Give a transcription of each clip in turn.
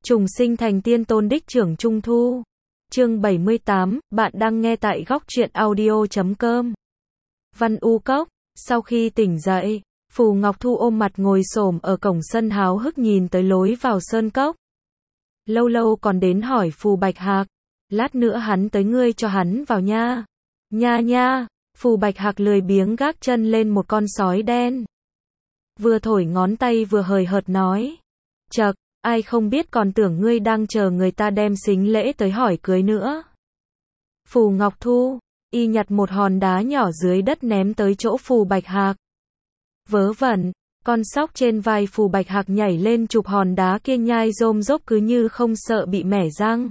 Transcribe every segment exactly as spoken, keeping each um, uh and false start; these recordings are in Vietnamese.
Trùng sinh thành tiên tôn đích trưởng Trung Thu. Chương bảy mươi tám, bạn đang nghe tại góc truyện audio chấm com. Văn U Cốc, sau khi tỉnh dậy, Phù Ngọc Thu ôm mặt ngồi xổm ở cổng sân háo hức nhìn tới lối vào sơn cốc. Lâu lâu còn đến hỏi Phù Bạch Hạc, lát nữa hắn tới ngươi cho hắn vào nha. Nha nha, Phù Bạch Hạc lười biếng gác chân lên một con sói đen. Vừa thổi ngón tay vừa hời hợt nói, chậc, ai không biết còn tưởng ngươi đang chờ người ta đem sính lễ tới hỏi cưới nữa. Phù Ngọc Thu, y nhặt một hòn đá nhỏ dưới đất ném tới chỗ Phù Bạch Hạc. Vớ vẩn, con sóc trên vai Phù Bạch Hạc nhảy lên chụp hòn đá kia nhai rôm rốp cứ như không sợ bị mẻ răng.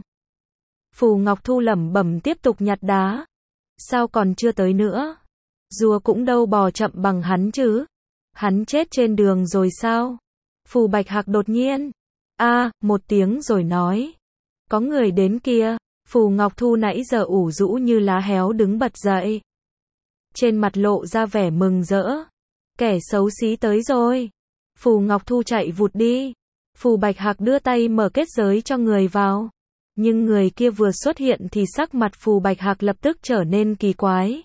Phù Ngọc Thu lẩm bẩm tiếp tục nhặt đá. Sao còn chưa tới nữa? Rùa cũng đâu bò chậm bằng hắn chứ. Hắn chết trên đường rồi sao? Phù Bạch Hạc đột nhiên a à, một tiếng rồi nói, có người đến kia. Phù Ngọc Thu nãy giờ ủ rũ như lá héo đứng bật dậy, trên mặt lộ ra vẻ mừng rỡ. Kẻ xấu xí tới rồi. Phù Ngọc Thu chạy vụt đi. Phù Bạch Hạc đưa tay mở kết giới cho người vào, nhưng người kia vừa xuất hiện thì sắc mặt Phù Bạch Hạc lập tức trở nên kỳ quái.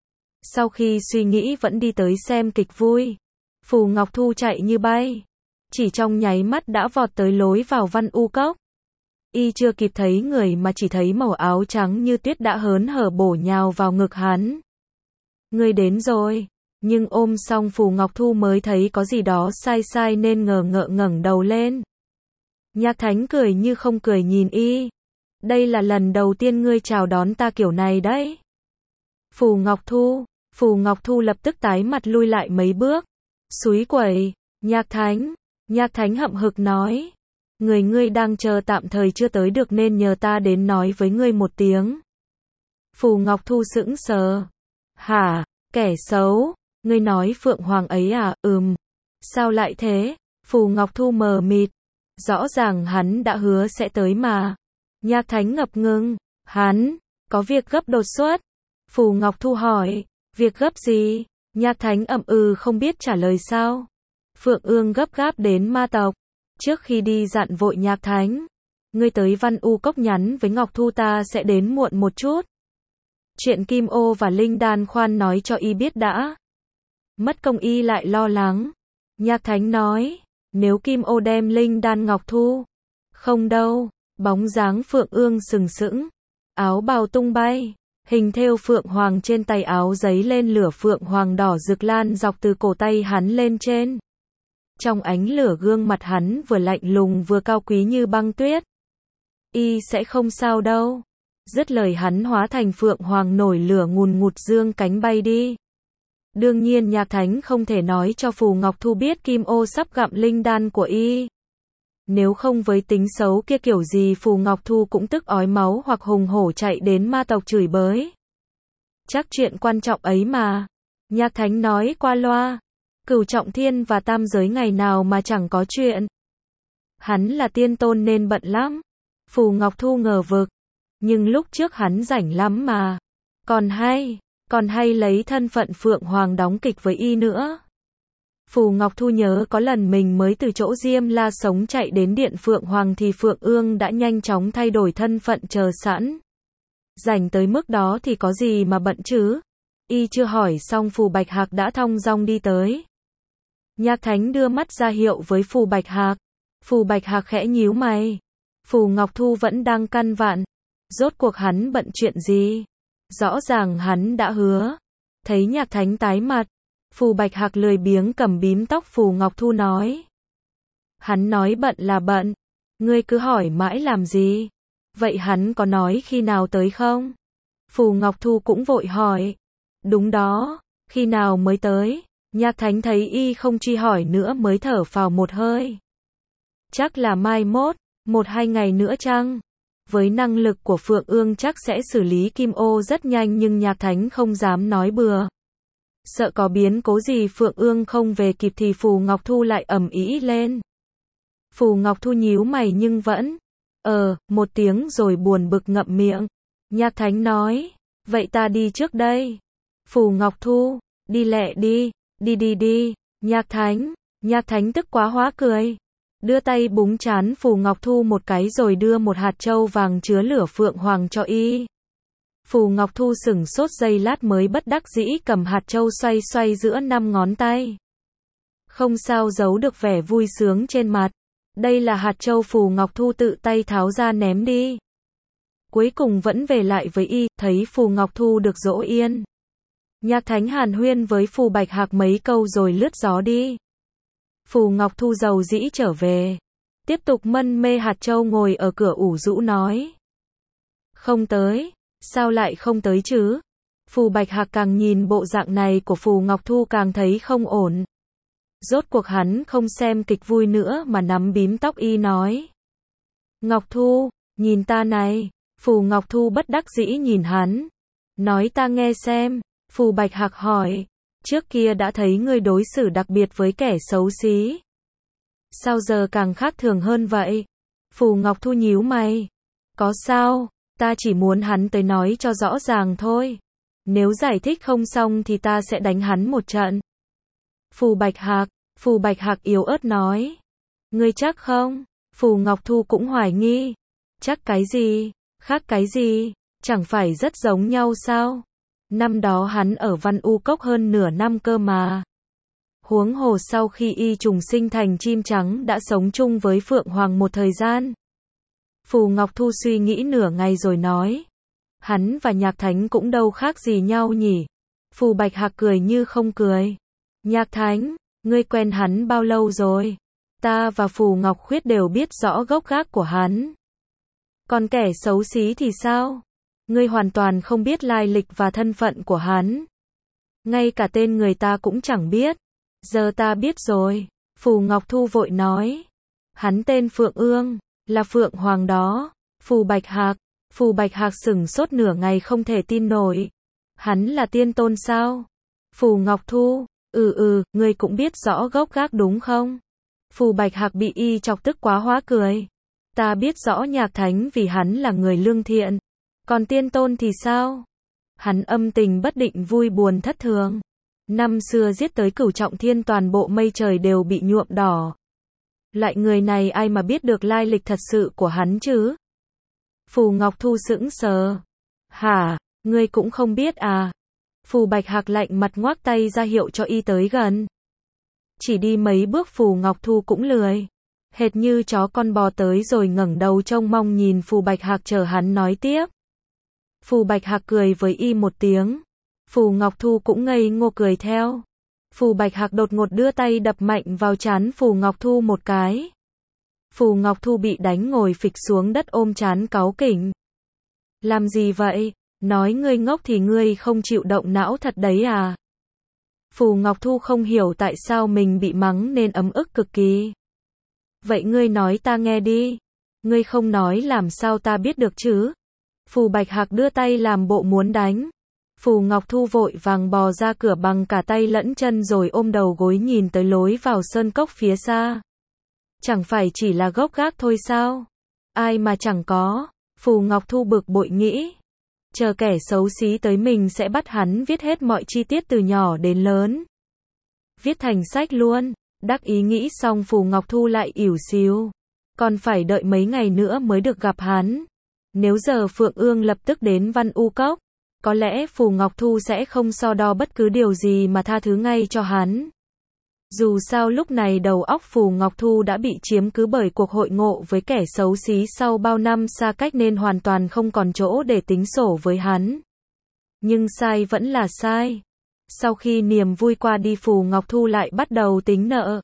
Sau khi suy nghĩ vẫn đi tới xem kịch vui. Phù Ngọc Thu chạy như bay, chỉ trong nháy mắt đã vọt tới lối vào Văn U Cốc. Y chưa kịp thấy người mà chỉ thấy màu áo trắng như tuyết đã hớn hở bổ nhào vào ngực hắn. Ngươi đến rồi. Nhưng ôm xong Phù Ngọc Thu mới thấy có gì đó sai sai nên ngờ ngợ ngẩng đầu lên. Nhạc Thánh cười như không cười nhìn y. Đây là lần đầu tiên ngươi chào đón ta kiểu này đấy. Phù Ngọc Thu, Phù Ngọc Thu lập tức tái mặt lui lại mấy bước. Xúi quẩy, Nhạc Thánh, Nhạc Thánh hậm hực nói. Người ngươi đang chờ tạm thời chưa tới được nên nhờ ta đến nói với ngươi một tiếng. Phù Ngọc Thu sững sờ. Hả, kẻ xấu, ngươi nói Phượng Hoàng ấy à? Ừm. Sao lại thế? Phù Ngọc Thu mờ mịt. Rõ ràng hắn đã hứa sẽ tới mà. Nhạc Thánh ngập ngừng. Hắn, có việc gấp đột xuất. Phù Ngọc Thu hỏi, việc gấp gì? Nhạc Thánh ậm ừ không biết trả lời sao. Phượng Ương gấp gáp đến ma tộc. Trước khi đi dặn vội Nhạc Thánh, ngươi tới Văn U Cốc nhắn với Ngọc Thu ta sẽ đến muộn một chút. Chuyện Kim Ô và Linh Đan khoan nói cho y biết đã. Mất công y lại lo lắng. Nhạc Thánh nói, nếu Kim Ô đem Linh Đan Ngọc Thu. Không đâu. Bóng dáng Phượng Ương sừng sững, áo bào tung bay, hình thêu Phượng Hoàng trên tay áo giấy lên lửa Phượng Hoàng đỏ rực lan dọc từ cổ tay hắn lên trên. Trong ánh lửa gương mặt hắn vừa lạnh lùng vừa cao quý như băng tuyết. Y sẽ không sao đâu. Dứt lời hắn hóa thành Phượng Hoàng nổi lửa ngùn ngụt dương cánh bay đi. Đương nhiên Nhạc Thánh không thể nói cho Phù Ngọc Thu biết Kim Ô sắp gặm linh đan của y. Nếu không với tính xấu kia kiểu gì Phù Ngọc Thu cũng tức ói máu hoặc hùng hổ chạy đến ma tộc chửi bới. Chắc chuyện quan trọng ấy mà. Nhạc Thánh nói qua loa. Cửu trọng thiên và tam giới ngày nào mà chẳng có chuyện. Hắn là tiên tôn nên bận lắm. Phù Ngọc Thu ngờ vực. Nhưng lúc trước hắn rảnh lắm mà. Còn hay, còn hay lấy thân phận Phượng Hoàng đóng kịch với y nữa. Phù Ngọc Thu nhớ có lần mình mới từ chỗ Diêm La sống chạy đến điện Phượng Hoàng thì Phượng Ương đã nhanh chóng thay đổi thân phận chờ sẵn. Rảnh tới mức đó thì có gì mà bận chứ. Y chưa hỏi xong Phù Bạch Hạc đã thong dong đi tới. Nhạc Thánh đưa mắt ra hiệu với Phù Bạch Hạc. Phù Bạch Hạc khẽ nhíu mày. Phù Ngọc Thu vẫn đang căn vặn. Rốt cuộc hắn bận chuyện gì? Rõ ràng hắn đã hứa. Thấy Nhạc Thánh tái mặt, Phù Bạch Hạc lười biếng cầm bím tóc Phù Ngọc Thu nói. Hắn nói bận là bận. Ngươi cứ hỏi mãi làm gì? Vậy hắn có nói khi nào tới không? Phù Ngọc Thu cũng vội hỏi. Đúng đó, khi nào mới tới? Nhạc Thánh thấy y không truy hỏi nữa mới thở phào một hơi. Chắc là mai mốt, một hai ngày nữa chăng? Với năng lực của Phượng Ương chắc sẽ xử lý Kim Ô rất nhanh nhưng Nhạc Thánh không dám nói bừa. Sợ có biến cố gì Phượng Ương không về kịp thì Phù Ngọc Thu lại ầm ĩ lên. Phù Ngọc Thu nhíu mày nhưng vẫn ờ một tiếng rồi buồn bực ngậm miệng. Nhạc Thánh nói, vậy ta đi trước đây. Phù Ngọc Thu, đi lẹ đi, đi đi đi. Nhạc Thánh, Nhạc Thánh tức quá hóa cười. đưa tay búng trán Phù Ngọc Thu một cái rồi đưa một hạt châu vàng chứa lửa phượng hoàng cho y. Phù Ngọc Thu sửng sốt giây lát mới bất đắc dĩ cầm hạt châu xoay xoay giữa năm ngón tay. Không sao giấu được vẻ vui sướng trên mặt. Đây là hạt châu Phù Ngọc Thu tự tay tháo ra ném đi. Cuối cùng vẫn về lại với y, thấy Phù Ngọc Thu được dỗ yên. Nhạc Thánh hàn huyên với Phù Bạch Hạc mấy câu rồi lướt gió đi. Phù Ngọc Thu giàu dĩ trở về. Tiếp tục mân mê hạt châu ngồi ở cửa ủ rũ nói. Không tới, sao lại không tới chứ? Phù Bạch Hạc càng nhìn bộ dạng này của Phù Ngọc Thu càng thấy không ổn. Rốt cuộc hắn không xem kịch vui nữa mà nắm bím tóc y nói. Ngọc Thu, nhìn ta này. Phù Ngọc Thu bất đắc dĩ nhìn hắn. Nói ta nghe xem. Phù Bạch Hạc hỏi. Trước kia đã thấy ngươi đối xử đặc biệt với kẻ xấu xí. Sao giờ càng khác thường hơn vậy? Phù Ngọc Thu nhíu mày. Có sao? Ta chỉ muốn hắn tới nói cho rõ ràng thôi. Nếu giải thích không xong thì ta sẽ đánh hắn một trận. Phù Bạch Hạc. Phù Bạch Hạc yếu ớt nói. Ngươi chắc không? Phù Ngọc Thu cũng hoài nghi. Chắc cái gì? Khác cái gì? Chẳng phải rất giống nhau sao? Năm đó hắn ở Văn U Cốc hơn nửa năm cơ mà. Huống hồ sau khi y trùng sinh thành chim trắng đã sống chung với Phượng Hoàng một thời gian. Phù Ngọc Thu suy nghĩ nửa ngày rồi nói. Hắn và Nhạc Thánh cũng đâu khác gì nhau nhỉ? Phù Bạch Hạc cười như không cười. Nhạc Thánh, ngươi quen hắn bao lâu rồi? Ta và Phù Ngọc Khuyết đều biết rõ gốc gác của hắn. Còn kẻ xấu xí thì sao? Ngươi hoàn toàn không biết lai lịch và thân phận của hắn. Ngay cả tên người ta cũng chẳng biết. Giờ ta biết rồi. Phù Ngọc Thu vội nói. Hắn tên Phượng Ương, là Phượng Hoàng đó. Phù Bạch Hạc. Phù Bạch Hạc sửng sốt nửa ngày không thể tin nổi. Hắn là tiên tôn sao? Phù Ngọc Thu. Ừ ừ, ngươi cũng biết rõ gốc gác đúng không? Phù Bạch Hạc bị y chọc tức quá hóa cười. Ta biết rõ Nhạc Thánh vì hắn là người lương thiện. Còn tiên tôn thì sao? Hắn âm tình bất định vui buồn thất thường. Năm xưa giết tới Cửu Trọng Thiên toàn bộ mây trời đều bị nhuộm đỏ. Lại người này ai mà biết được lai lịch thật sự của hắn chứ? Phù Ngọc Thu sững sờ. Hả, ngươi cũng không biết à? Phù Bạch Hạc lạnh mặt ngoác tay ra hiệu cho y tới gần. Chỉ đi mấy bước Phù Ngọc Thu cũng lười. Hệt như chó con bò tới rồi ngẩng đầu trông mong nhìn Phù Bạch Hạc chờ hắn nói tiếp. Phù Bạch Hạc cười với y một tiếng. Phù Ngọc Thu cũng ngây ngô cười theo. Phù Bạch Hạc đột ngột đưa tay đập mạnh vào trán Phù Ngọc Thu một cái. Phù Ngọc Thu bị đánh ngồi phịch xuống đất ôm trán cáu kỉnh. Làm gì vậy? Nói ngươi ngốc thì ngươi không chịu động não thật đấy à? Phù Ngọc Thu không hiểu tại sao mình bị mắng nên ấm ức cực kỳ. Vậy ngươi nói ta nghe đi. Ngươi không nói làm sao ta biết được chứ? Phù Bạch Hạc đưa tay làm bộ muốn đánh. Phù Ngọc Thu vội vàng bò ra cửa bằng cả tay lẫn chân rồi ôm đầu gối nhìn tới lối vào sơn cốc phía xa. Chẳng phải chỉ là gốc gác thôi sao? Ai mà chẳng có. Phù Ngọc Thu bực bội nghĩ. Chờ kẻ xấu xí tới mình sẽ bắt hắn viết hết mọi chi tiết từ nhỏ đến lớn. Viết thành sách luôn. Đắc ý nghĩ xong Phù Ngọc Thu lại ỉu xìu. Còn phải đợi mấy ngày nữa mới được gặp hắn. Nếu giờ Phượng Ương lập tức đến Văn U Cốc, có lẽ Phù Ngọc Thu sẽ không so đo bất cứ điều gì mà tha thứ ngay cho hắn. Dù sao lúc này đầu óc Phù Ngọc Thu đã bị chiếm cứ bởi cuộc hội ngộ với kẻ xấu xí sau bao năm xa cách nên hoàn toàn không còn chỗ để tính sổ với hắn. Nhưng sai vẫn là sai. Sau khi niềm vui qua đi Phù Ngọc Thu lại bắt đầu tính nợ.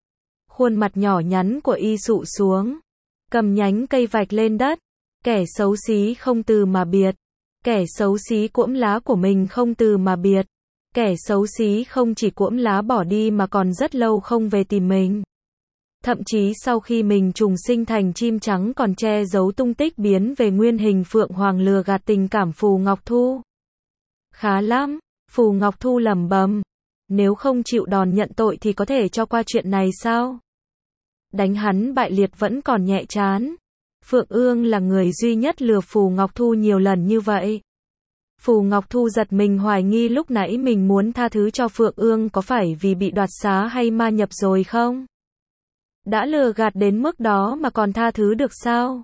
Khuôn mặt nhỏ nhắn của y sụ xuống. Cầm nhánh cây vạch lên đất. Kẻ xấu xí không từ mà biệt. Kẻ xấu xí cuỗm lá của mình không từ mà biệt. Kẻ xấu xí không chỉ cuỗm lá bỏ đi mà còn rất lâu không về tìm mình. Thậm chí sau khi mình trùng sinh thành chim trắng còn che giấu tung tích biến về nguyên hình Phượng Hoàng lừa gạt tình cảm Phù Ngọc Thu. Khá lắm, Phù Ngọc Thu lẩm bẩm. Nếu không chịu đòn nhận tội thì có thể cho qua chuyện này sao? Đánh hắn bại liệt vẫn còn nhẹ chán. Phượng Ương là người duy nhất lừa Phù Ngọc Thu nhiều lần như vậy. Phù Ngọc Thu giật mình hoài nghi lúc nãy mình muốn tha thứ cho Phượng Ương có phải vì bị đoạt xá hay ma nhập rồi không? Đã lừa gạt đến mức đó mà còn tha thứ được sao?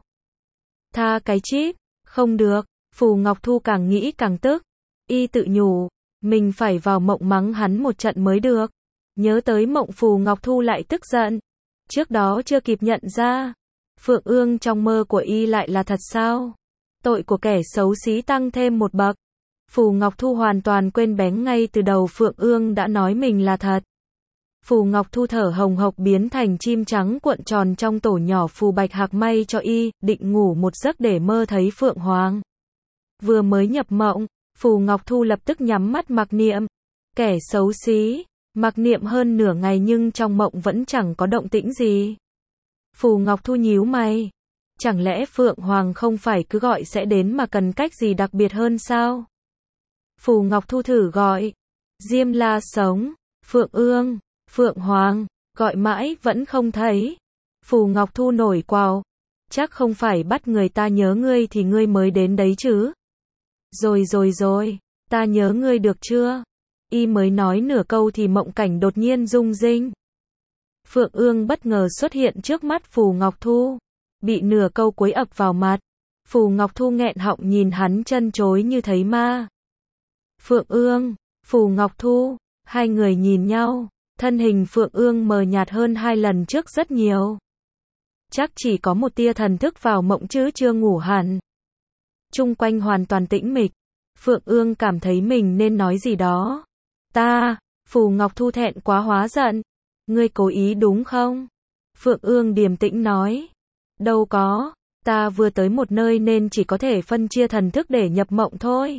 Tha cái chíp, không được. Phù Ngọc Thu càng nghĩ càng tức. Y tự nhủ, mình phải vào mộng mắng hắn một trận mới được. Nhớ tới mộng Phù Ngọc Thu lại tức giận. Trước đó chưa kịp nhận ra, Phượng Ương trong mơ của y lại là thật sao? Tội của kẻ xấu xí tăng thêm một bậc. Phù Ngọc Thu hoàn toàn quên bén ngay từ đầu Phượng Ương đã nói mình là thật. Phù Ngọc Thu thở hồng hộc biến thành chim trắng cuộn tròn trong tổ nhỏ Phù Bạch Hạc may cho y, định ngủ một giấc để mơ thấy Phượng Hoàng. Vừa mới nhập mộng, Phù Ngọc Thu lập tức nhắm mắt mặc niệm. Kẻ xấu xí, mặc niệm hơn nửa ngày nhưng trong mộng vẫn chẳng có động tĩnh gì. Phù Ngọc Thu nhíu mày. Chẳng lẽ Phượng Hoàng không phải cứ gọi sẽ đến mà cần cách gì đặc biệt hơn sao? Phù Ngọc Thu thử gọi. Diêm La sống, Phượng Ương, Phượng Hoàng, gọi mãi vẫn không thấy. Phù Ngọc Thu nổi quào. Chắc không phải bắt người ta nhớ ngươi thì ngươi mới đến đấy chứ. Rồi rồi rồi, ta nhớ ngươi được chưa? Y mới nói nửa câu thì mộng cảnh đột nhiên rung rinh. Phượng Ương bất ngờ xuất hiện trước mắt Phù Ngọc Thu. Bị nửa câu cuối ập vào mặt. Phù Ngọc Thu nghẹn họng nhìn hắn chân chối như thấy ma. Phượng Ương, Phù Ngọc Thu, hai người nhìn nhau. Thân hình Phượng Ương mờ nhạt hơn hai lần trước rất nhiều. Chắc chỉ có một tia thần thức vào mộng chứ chưa ngủ hẳn. Chung quanh hoàn toàn tĩnh mịch. Phượng Ương cảm thấy mình nên nói gì đó. Ta, Phù Ngọc Thu thẹn quá hóa giận. Ngươi cố ý đúng không? Phượng Ương điềm tĩnh nói. Đâu có, ta vừa tới một nơi nên chỉ có thể phân chia thần thức để nhập mộng thôi.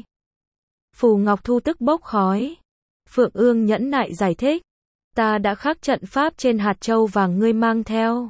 Phù Ngọc Thu tức bốc khói. Phượng Ương nhẫn nại giải thích. Ta đã khắc trận pháp trên hạt châu vàng ngươi mang theo.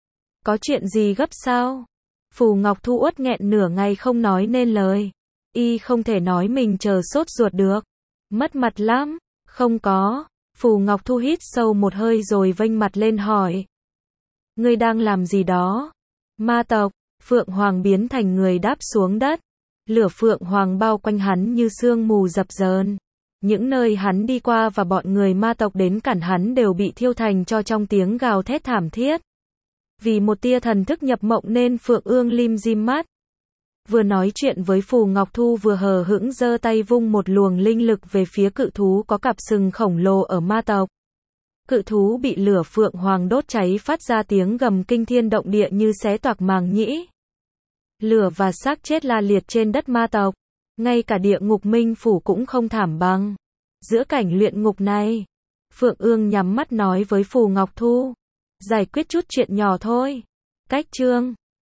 Có chuyện gì gấp sao? Phù Ngọc Thu uất nghẹn nửa ngày không nói nên lời. Y không thể nói mình chờ sốt ruột được. Mất mặt lắm. Không có. Phù Ngọc Thu hít sâu một hơi rồi vênh mặt lên hỏi. Ngươi đang làm gì đó? Ma tộc. Phượng Hoàng biến thành người đáp xuống đất. Lửa Phượng Hoàng bao quanh hắn như sương mù dập dờn. Những nơi hắn đi qua và bọn người ma tộc đến cản hắn đều bị thiêu thành tro trong tiếng gào thét thảm thiết. Vì một tia thần thức nhập mộng nên Phượng Ương lim dim mắt. Vừa nói chuyện với Phù Ngọc Thu vừa hờ hững giơ tay vung một luồng linh lực về phía cự thú có cặp sừng khổng lồ ở ma tộc. Cự thú bị lửa Phượng Hoàng đốt cháy phát ra tiếng gầm kinh thiên động địa như xé toạc màng nhĩ. Lửa và xác chết la liệt trên đất ma tộc. Ngay cả địa ngục minh phủ cũng không thảm bằng. Giữa cảnh luyện ngục này, Phượng Ương nhắm mắt nói với Phù Ngọc Thu. Giải quyết chút chuyện nhỏ thôi. Cách chương